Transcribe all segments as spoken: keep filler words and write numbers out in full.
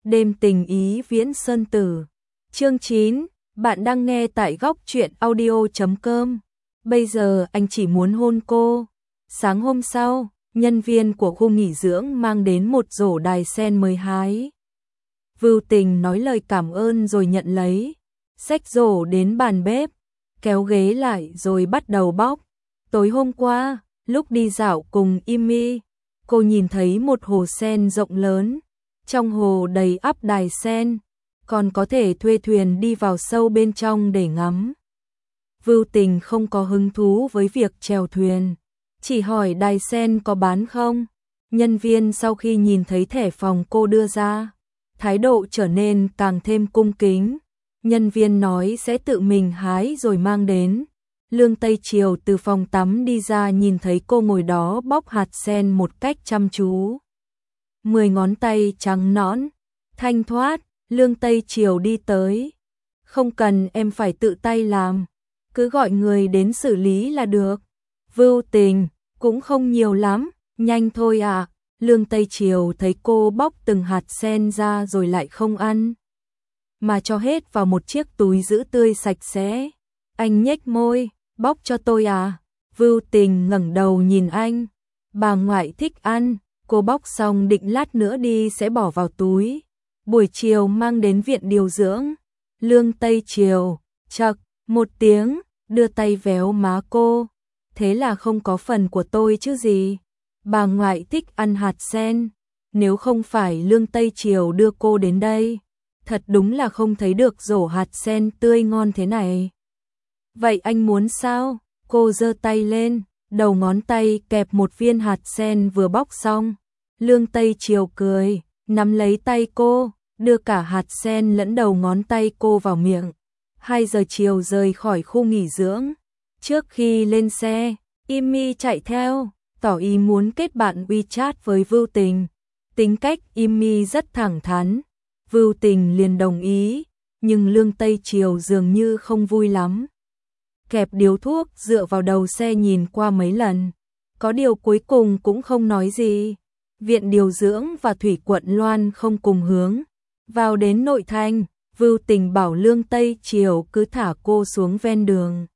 Đêm tình ý Viễn Sơn Tử. Chương chín, bạn đang nghe tại góc truyện audio chấm com. Bây giờ anh chỉ muốn hôn cô. Sáng hôm sau, nhân viên của khu nghỉ dưỡng mang đến một rổ đài sen mới hái. Vưu Tình nói lời cảm ơn rồi nhận lấy, xách rổ đến bàn bếp, kéo ghế lại rồi bắt đầu bóc. Tối hôm qua, lúc đi dạo cùng Imi, cô nhìn thấy một hồ sen rộng lớn, trong hồ đầy ắp đài sen, còn có thể thuê thuyền đi vào sâu bên trong để ngắm. Vưu Tình không có hứng thú với việc chèo thuyền, chỉ hỏi đài sen có bán không. Nhân viên sau khi nhìn thấy thẻ phòng cô đưa ra, thái độ trở nên càng thêm cung kính. Nhân viên nói sẽ tự mình hái rồi mang đến. Lương Tây Triều từ phòng tắm đi ra nhìn thấy cô ngồi đó bóc hạt sen một cách chăm chú. Mười ngón tay trắng nõn, thanh thoát, Lương Tây Triều đi tới. Không cần em phải tự tay làm, cứ gọi người đến xử lý là được. Vưu Tình, cũng không nhiều lắm, nhanh thôi à. Lương Tây Triều thấy cô bóc từng hạt sen ra rồi lại không ăn, mà cho hết vào một chiếc túi giữ tươi sạch sẽ. Anh nhếch môi, bóc cho tôi à? Vưu Tình ngẩng đầu nhìn anh. Bà ngoại thích ăn, cô bóc xong định lát nữa đi sẽ bỏ vào túi, buổi chiều mang đến viện điều dưỡng. Lương Tây Triều, chậc, một tiếng, đưa tay véo má cô. Thế là không có phần của tôi chứ gì. Bà ngoại thích ăn hạt sen, nếu không phải Lương Tây Triều đưa cô đến đây, thật đúng là không thấy được rổ hạt sen tươi ngon thế này. Vậy anh muốn sao? Cô giơ tay lên, đầu ngón tay kẹp một viên hạt sen vừa bóc xong. Lương Tây Triều cười, nắm lấy tay cô, đưa cả hạt sen lẫn đầu ngón tay cô vào miệng. Hai giờ chiều rời khỏi khu nghỉ dưỡng. Trước khi lên xe, Imi chạy theo, tỏ ý muốn kết bạn WeChat với Vưu Tình. Tính cách Imi rất thẳng thắn, Vưu Tình liền đồng ý, nhưng Lương Tây Triều dường như không vui lắm. Kẹp điếu thuốc dựa vào đầu xe nhìn qua mấy lần, có điều cuối cùng cũng không nói gì. Viện điều dưỡng và Thủy Quận Loan không cùng hướng. Vào đến nội thành, Vưu Tình bảo Lương Tây Triều cứ thả cô xuống ven đường,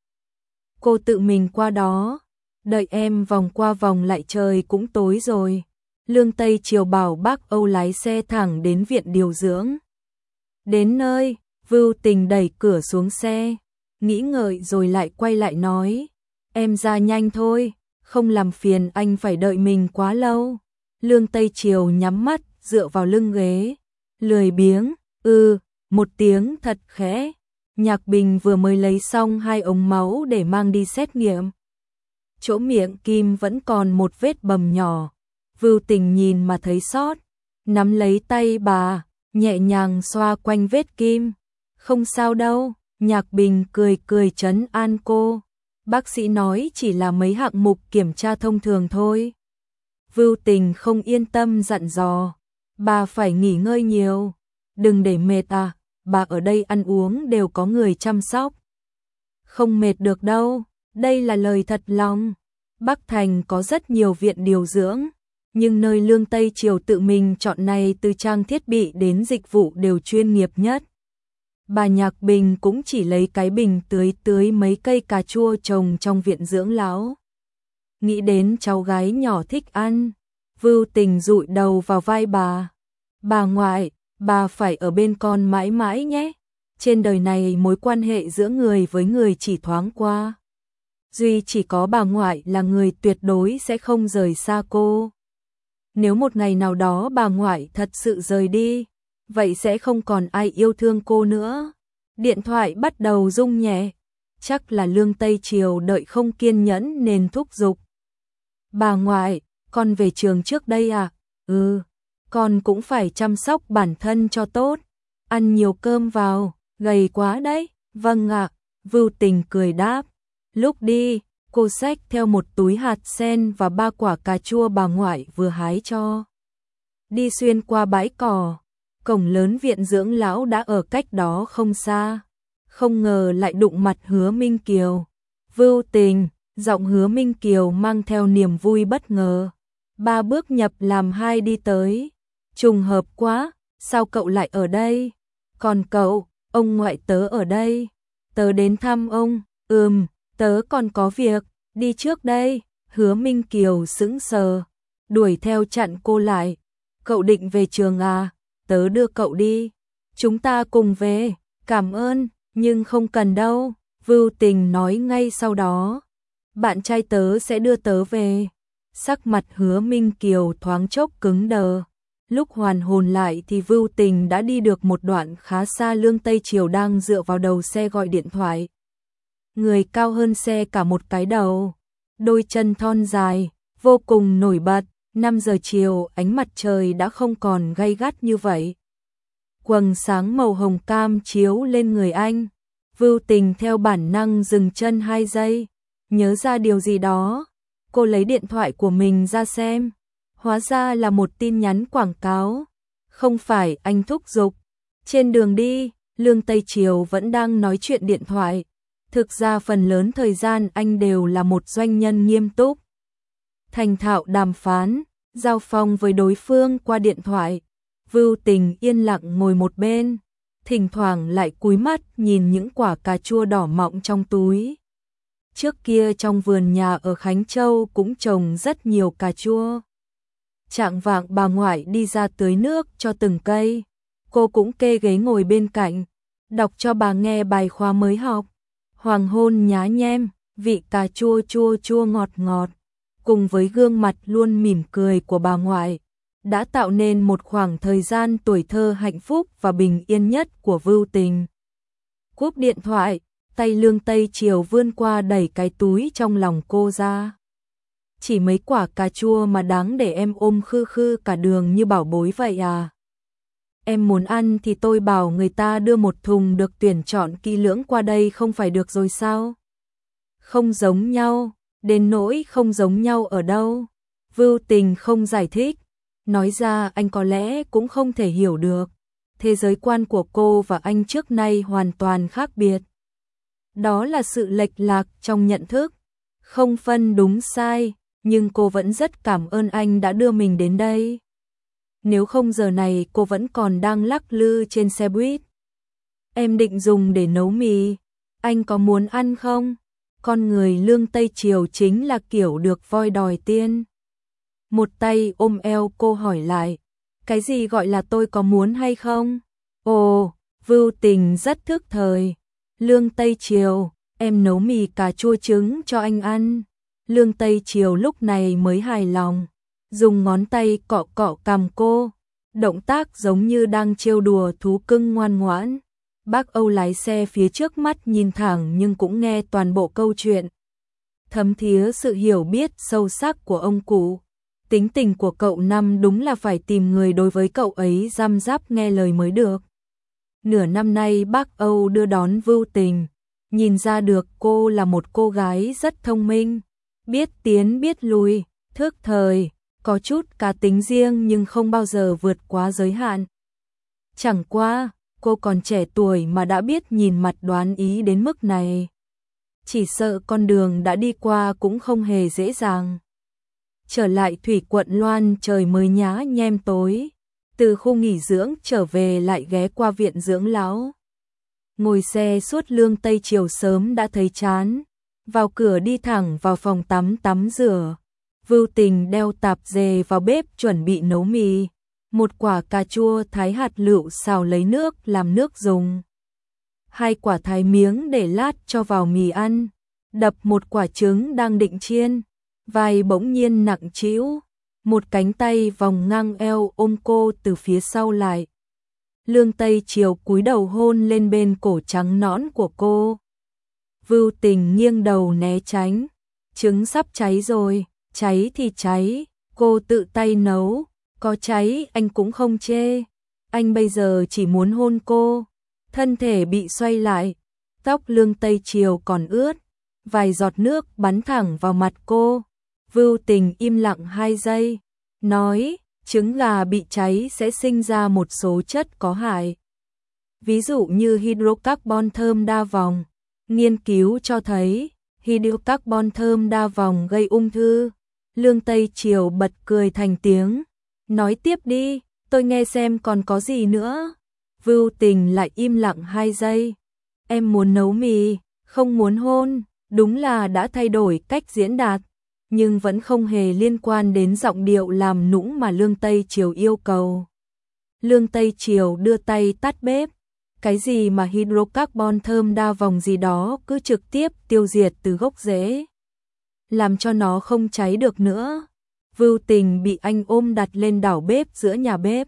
cô tự mình qua đó, đợi em vòng qua vòng lại trời cũng tối rồi. Lương Tây Triều bảo bác Âu lái xe thẳng đến viện điều dưỡng. Đến nơi, Vưu Tình đẩy cửa xuống xe, nghĩ ngợi rồi lại quay lại nói, em ra nhanh thôi, không làm phiền anh phải đợi mình quá lâu. Lương Tây Triều nhắm mắt, dựa vào lưng ghế, lười biếng, ừ, một tiếng thật khẽ. Nhạc Bình vừa mới lấy xong hai ống máu để mang đi xét nghiệm. Chỗ miệng Kim vẫn còn một vết bầm nhỏ. Vưu Tình nhìn mà thấy xót, nắm lấy tay bà, nhẹ nhàng xoa quanh vết kim. Không sao đâu, Nhạc Bình cười cười trấn an cô. Bác sĩ nói chỉ là mấy hạng mục kiểm tra thông thường thôi. Vưu Tình không yên tâm dặn dò, bà phải nghỉ ngơi nhiều, đừng để mệt à, bà ở đây ăn uống đều có người chăm sóc. Không mệt được đâu, đây là lời thật lòng. Bắc Thành có rất nhiều viện điều dưỡng, nhưng nơi Lương Tây Triều tự mình chọn này từ trang thiết bị đến dịch vụ đều chuyên nghiệp nhất. Bà Nhạc Bình cũng chỉ lấy cái bình tưới tưới mấy cây cà chua trồng trong viện dưỡng lão. Nghĩ đến cháu gái nhỏ thích ăn, Vưu Tình dụi đầu vào vai bà. Bà ngoại, bà phải ở bên con mãi mãi nhé. Trên đời này mối quan hệ giữa người với người chỉ thoáng qua. Duy chỉ có bà ngoại là người tuyệt đối sẽ không rời xa cô. Nếu một ngày nào đó bà ngoại thật sự rời đi, vậy sẽ không còn ai yêu thương cô nữa. Điện thoại bắt đầu rung nhẹ, chắc là Lương Tây Triều đợi không kiên nhẫn nên thúc giục. Bà ngoại, con về trường trước đây à? Ừ, con cũng phải chăm sóc bản thân cho tốt, ăn nhiều cơm vào, gầy quá đấy. Vâng ạ, Vưu Tình cười đáp. Lúc đi, cô xách theo một túi hạt sen và ba quả cà chua bà ngoại vừa hái cho. Đi xuyên qua bãi cỏ, cổng lớn viện dưỡng lão đã ở cách đó không xa. Không ngờ lại đụng mặt Hứa Minh Kiều. Vưu Tình, giọng Hứa Minh Kiều mang theo niềm vui bất ngờ. Ba bước nhập làm hai đi tới. Trùng hợp quá, sao cậu lại ở đây? Còn cậu, ông ngoại tớ ở đây. Tớ đến thăm ông, ừm, tớ còn có việc, đi trước đây. Hứa Minh Kiều sững sờ, đuổi theo chặn cô lại. Cậu định về trường à? Tớ đưa cậu đi. Chúng ta cùng về, cảm ơn, nhưng không cần đâu. Vưu Tình nói ngay sau đó. Bạn trai tớ sẽ đưa tớ về. Sắc mặt Hứa Minh Kiều thoáng chốc cứng đờ. Lúc hoàn hồn lại thì Vưu Tình đã đi được một đoạn khá xa. Lương Tây Triều đang dựa vào đầu xe gọi điện thoại. Người cao hơn xe cả một cái đầu. Đôi chân thon dài, vô cùng nổi bật. năm giờ chiều ánh mặt trời đã không còn gay gắt như vậy. Quầng sáng màu hồng cam chiếu lên người anh. Vưu Tình theo bản năng dừng chân hai giây. Nhớ ra điều gì đó. Cô lấy điện thoại của mình ra xem. Hóa ra là một tin nhắn quảng cáo. Không phải anh thúc giục. Trên đường đi, Lương Tây Triều vẫn đang nói chuyện điện thoại. Thực ra phần lớn thời gian anh đều là một doanh nhân nghiêm túc. Thành thạo đàm phán, giao phong với đối phương qua điện thoại. Vưu Tình yên lặng ngồi một bên, thỉnh thoảng lại cúi mắt nhìn những quả cà chua đỏ mọng trong túi. Trước kia trong vườn nhà ở Khánh Châu cũng trồng rất nhiều cà chua. Trạng vạng bà ngoại đi ra tưới nước cho từng cây. Cô cũng kê ghế ngồi bên cạnh, đọc cho bà nghe bài khóa mới học. Hoàng hôn nhá nhem, vị cà chua chua chua ngọt ngọt, cùng với gương mặt luôn mỉm cười của bà ngoại, đã tạo nên một khoảng thời gian tuổi thơ hạnh phúc và bình yên nhất của Vưu Tình. Cúp điện thoại, tay Lương Tây Triều vươn qua đẩy cái túi trong lòng cô ra. Chỉ mấy quả cà chua mà đáng để em ôm khư khư cả đường như bảo bối vậy à? Em muốn ăn thì tôi bảo người ta đưa một thùng được tuyển chọn kỹ lưỡng qua đây không phải được rồi sao? Không giống nhau, đến nỗi không giống nhau ở đâu? Vưu Tình không giải thích, nói ra anh có lẽ cũng không thể hiểu được. Thế giới quan của cô và anh trước nay hoàn toàn khác biệt. Đó là sự lệch lạc trong nhận thức, không phân đúng sai, nhưng cô vẫn rất cảm ơn anh đã đưa mình đến đây. Nếu không giờ này cô vẫn còn đang lắc lư trên xe buýt. Em định dùng để nấu mì, anh có muốn ăn không? Con người Lương Tây Triều chính là kiểu được voi đòi tiên. Một tay ôm eo cô hỏi lại, cái gì gọi là tôi có muốn hay không? Ồ, Vưu Tình rất thức thời. Lương Tây Triều, em nấu mì cà chua trứng cho anh ăn. Lương Tây Triều lúc này mới hài lòng, dùng ngón tay cọ cọ cằm cô, động tác giống như đang trêu đùa thú cưng ngoan ngoãn. Bác Âu lái xe phía trước mắt nhìn thẳng nhưng cũng nghe toàn bộ câu chuyện. Thấm thía sự hiểu biết sâu sắc của ông cụ. Tính tình của cậu Năm đúng là phải tìm người đối với cậu ấy răm rắp nghe lời mới được. Nửa năm nay bác Âu đưa đón Vưu Tình, nhìn ra được cô là một cô gái rất thông minh, biết tiến biết lùi, thước thời, có chút cá tính riêng nhưng không bao giờ vượt quá giới hạn. Chẳng qua, cô còn trẻ tuổi mà đã biết nhìn mặt đoán ý đến mức này. Chỉ sợ con đường đã đi qua cũng không hề dễ dàng. Trở lại thủy quận Loan trời mới nhá nhem tối. Từ khu nghỉ dưỡng trở về lại ghé qua viện dưỡng lão. Ngồi xe suốt Lương Tây Triều sớm đã thấy chán. Vào cửa đi thẳng vào phòng tắm tắm rửa. Vưu Tình đeo tạp dề vào bếp chuẩn bị nấu mì. Một quả cà chua thái hạt lựu xào lấy nước làm nước dùng. Hai quả thái miếng để lát cho vào mì ăn. Đập một quả trứng đang định chiên. Vai bỗng nhiên nặng trĩu. Một cánh tay vòng ngang eo ôm cô từ phía sau lại. Lương Tây Triều cúi đầu hôn lên bên cổ trắng nõn của cô. Vưu Tình nghiêng đầu né tránh. Trứng sắp cháy rồi, cháy thì cháy, cô tự tay nấu, có cháy anh cũng không chê. Anh bây giờ chỉ muốn hôn cô. Thân thể bị xoay lại, tóc Lương Tây Triều còn ướt, vài giọt nước bắn thẳng vào mặt cô. Vưu Tình im lặng hai giây, nói, trứng gà bị cháy sẽ sinh ra một số chất có hại. Ví dụ như hydrocarbon thơm đa vòng. Nghiên cứu cho thấy, hydrocarbon thơm đa vòng gây ung thư. Lương Tây Triều bật cười thành tiếng, nói tiếp đi, tôi nghe xem còn có gì nữa. Vưu Tình lại im lặng hai giây. Em muốn nấu mì, không muốn hôn. Đúng là đã thay đổi cách diễn đạt, nhưng vẫn không hề liên quan đến giọng điệu làm nũng mà Lương Tây Triều yêu cầu. Lương Tây Triều đưa tay tắt bếp. Cái gì mà hydrocarbon thơm đa vòng gì đó cứ trực tiếp tiêu diệt từ gốc rễ, làm cho nó không cháy được nữa. Vưu Tình bị anh ôm đặt lên đảo bếp giữa nhà bếp.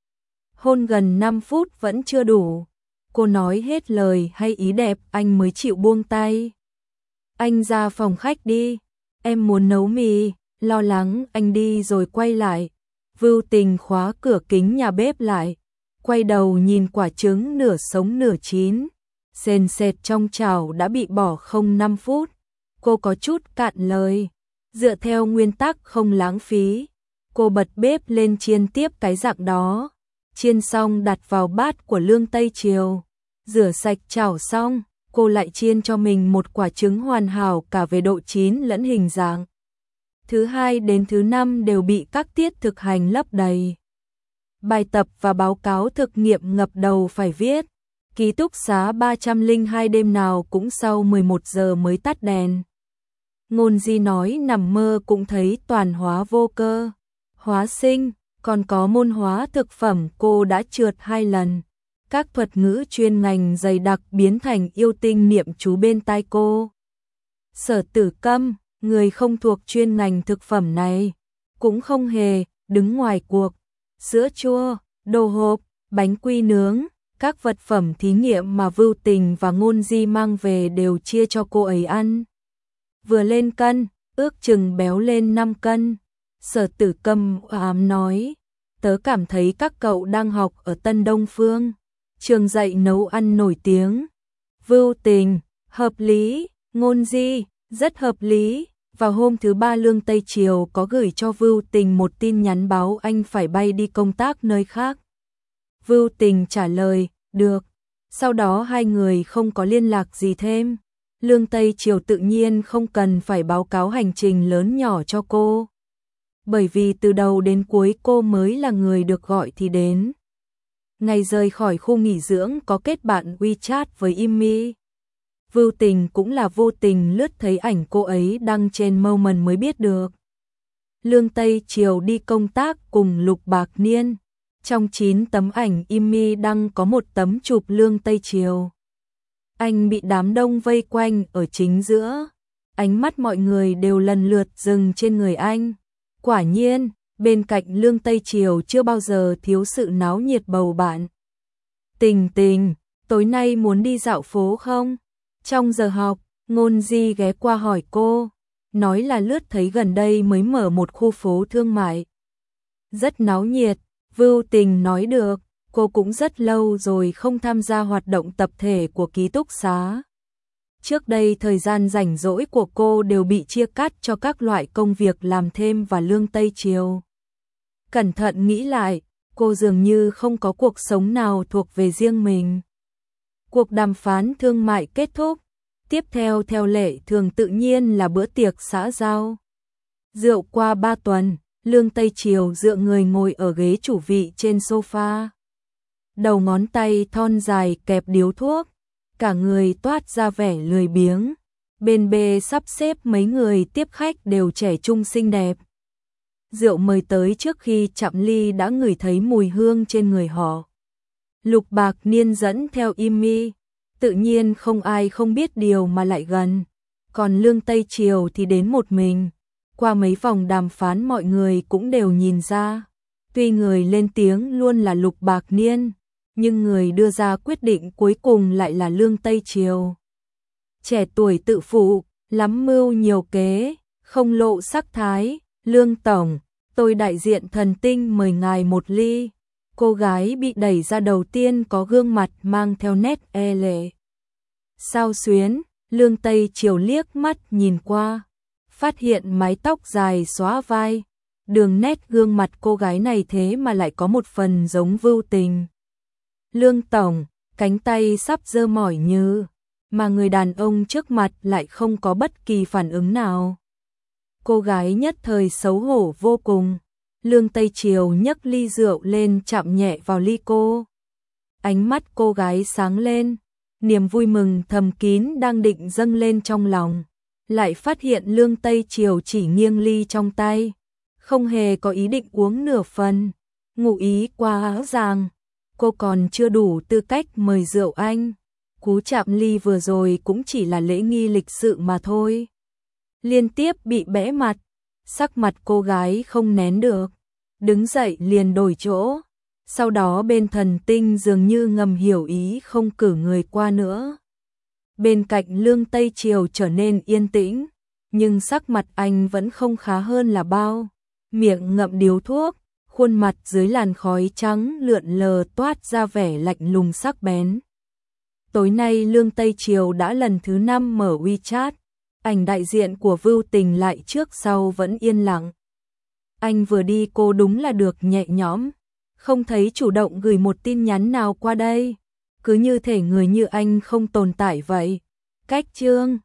Hôn gần năm phút vẫn chưa đủ. Cô nói hết lời hay ý đẹp anh mới chịu buông tay. Anh ra phòng khách đi, em muốn nấu mì. Lo lắng anh đi rồi quay lại. Vưu Tình khóa cửa kính nhà bếp lại, quay đầu nhìn quả trứng nửa sống nửa chín, sền sệt trong chảo đã bị bỏ không năm phút. Cô có chút cạn lời. Dựa theo nguyên tắc không lãng phí, cô bật bếp lên chiên tiếp cái dạng đó. Chiên xong đặt vào bát của Lương Tây Triều. Rửa sạch chảo xong, cô lại chiên cho mình một quả trứng hoàn hảo cả về độ chín lẫn hình dạng. Thứ hai đến thứ năm đều bị các tiết thực hành lấp đầy. Bài tập và báo cáo thực nghiệm ngập đầu phải viết. Ký túc xá ba trăm lẻ hai đêm nào cũng sau mười một giờ mới tắt đèn. Ngôn Di nói nằm mơ cũng thấy toàn hóa vô cơ, hóa sinh, còn có môn hóa thực phẩm cô đã trượt hai lần. Các thuật ngữ chuyên ngành dày đặc biến thành yêu tinh niệm chú bên tai cô. Sở Tử Câm, người không thuộc chuyên ngành thực phẩm này, cũng không hề đứng ngoài cuộc. Sữa chua, đồ hộp, bánh quy nướng, các vật phẩm thí nghiệm mà Vưu Tình và Ngôn Di mang về đều chia cho cô ấy ăn. Vừa lên cân, ước chừng béo lên năm cân. Sở Tử Câm ám nói, tớ cảm thấy các cậu đang học ở Tân Đông Phương, trường dạy nấu ăn nổi tiếng. Vưu Tình, hợp lý. Ngôn Di, rất hợp lý. Vào hôm thứ ba Lương Tây Triều có gửi cho Vưu Tình một tin nhắn báo anh phải bay đi công tác nơi khác. Vưu Tình trả lời, được. Sau đó hai người không có liên lạc gì thêm. Lương Tây Triều tự nhiên không cần phải báo cáo hành trình lớn nhỏ cho cô, bởi vì từ đầu đến cuối cô mới là người được gọi thì đến. Ngày rời khỏi khu nghỉ dưỡng có kết bạn WeChat với Imi. Vưu Tình cũng là vô tình lướt thấy ảnh cô ấy đăng trên Moment mới biết được. Lương Tây Triều đi công tác cùng Lục Bạc Niên. Trong chín tấm ảnh Imi đăng có một tấm chụp Lương Tây Triều. Anh bị đám đông vây quanh ở chính giữa. Ánh mắt mọi người đều lần lượt dừng trên người anh. Quả nhiên, bên cạnh Lương Tây Triều chưa bao giờ thiếu sự náo nhiệt bầu bạn. Tình Tình, tối nay muốn đi dạo phố không? Trong giờ học, Ngôn Di ghé qua hỏi cô, nói là lướt thấy gần đây mới mở một khu phố thương mại. Rất náo nhiệt. Vưu Tình nói được, cô cũng rất lâu rồi không tham gia hoạt động tập thể của ký túc xá. Trước đây thời gian rảnh rỗi của cô đều bị chia cắt cho các loại công việc làm thêm và Lương Tây Triều. Cẩn thận nghĩ lại, cô dường như không có cuộc sống nào thuộc về riêng mình. Cuộc đàm phán thương mại kết thúc, tiếp theo theo lệ thường tự nhiên là bữa tiệc xã giao. Rượu qua ba tuần, Lương Tây Triều dựa người ngồi ở ghế chủ vị trên sofa. Đầu ngón tay thon dài kẹp điếu thuốc, cả người toát ra vẻ lười biếng. Bên bề sắp xếp mấy người tiếp khách đều trẻ trung xinh đẹp. Rượu mời tới trước khi chạm ly đã ngửi thấy mùi hương trên người họ. Lục Bạc Niên dẫn theo Imi, tự nhiên không ai không biết điều mà lại gần. Còn Lương Tây Triều thì đến một mình. Qua mấy vòng đàm phán mọi người cũng đều nhìn ra. Tuy người lên tiếng luôn là Lục Bạc Niên, nhưng người đưa ra quyết định cuối cùng lại là Lương Tây Triều. Trẻ tuổi tự phụ, lắm mưu nhiều kế, không lộ sắc thái. Lương Tổng, tôi đại diện Thần Tinh mời ngài một ly. Cô gái bị đẩy ra đầu tiên có gương mặt mang theo nét e lệ. Sao xuyến, Lương Tây Triều liếc mắt nhìn qua, phát hiện mái tóc dài xóa vai. Đường nét gương mặt cô gái này thế mà lại có một phần giống Vưu Tình. Lương Tổng, cánh tay sắp giơ mỏi như, mà người đàn ông trước mặt lại không có bất kỳ phản ứng nào. Cô gái nhất thời xấu hổ vô cùng. Lương Tây Triều nhấc ly rượu lên chạm nhẹ vào ly cô. Ánh mắt cô gái sáng lên, niềm vui mừng thầm kín đang định dâng lên trong lòng. Lại phát hiện Lương Tây Triều chỉ nghiêng ly trong tay, không hề có ý định uống nửa phần. Ngụ ý quá rõ ràng, cô còn chưa đủ tư cách mời rượu anh. Cú chạm ly vừa rồi cũng chỉ là lễ nghi lịch sự mà thôi. Liên tiếp bị bẽ mặt, sắc mặt cô gái không nén được, đứng dậy liền đổi chỗ. Sau đó bên thần tinh dường như ngầm hiểu ý không cử người qua nữa. Bên cạnh Lương Tây Triều trở nên yên tĩnh, nhưng sắc mặt anh vẫn không khá hơn là bao. Miệng ngậm điếu thuốc, khuôn mặt dưới làn khói trắng lượn lờ toát ra vẻ lạnh lùng sắc bén. Tối nay Lương Tây Triều đã lần thứ năm mở WeChat, ảnh đại diện của Vưu Tình lại trước sau vẫn yên lặng. Anh vừa đi cô đúng là được nhẹ nhõm, không thấy chủ động gửi một tin nhắn nào qua đây, cứ như thể người như anh không tồn tại vậy. Cách chương